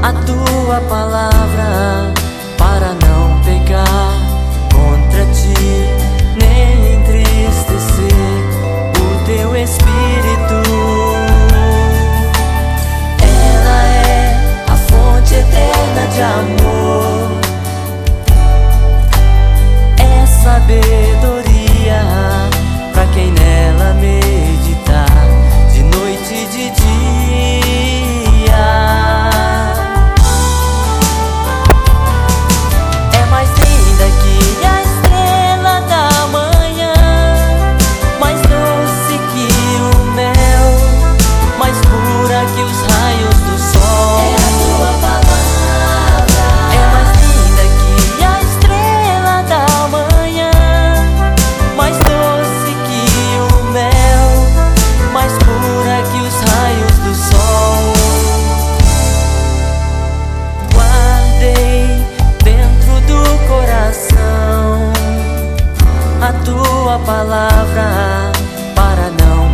a tua palavra para não pecar contra ti, nem entristecer o teu espírito. Ela é a fonte eterna de amor, é sabedoria para quem nela meditar de noite e de dia. É mais linda que a estrela da manhã, mais doce que o mel, mais pura que os raios do sol. É a tua palavra. É mais linda que a estrela da manhã, mais doce que o mel, mais pura que os raios do sol. Guardei dentro do coração a tua palavra para não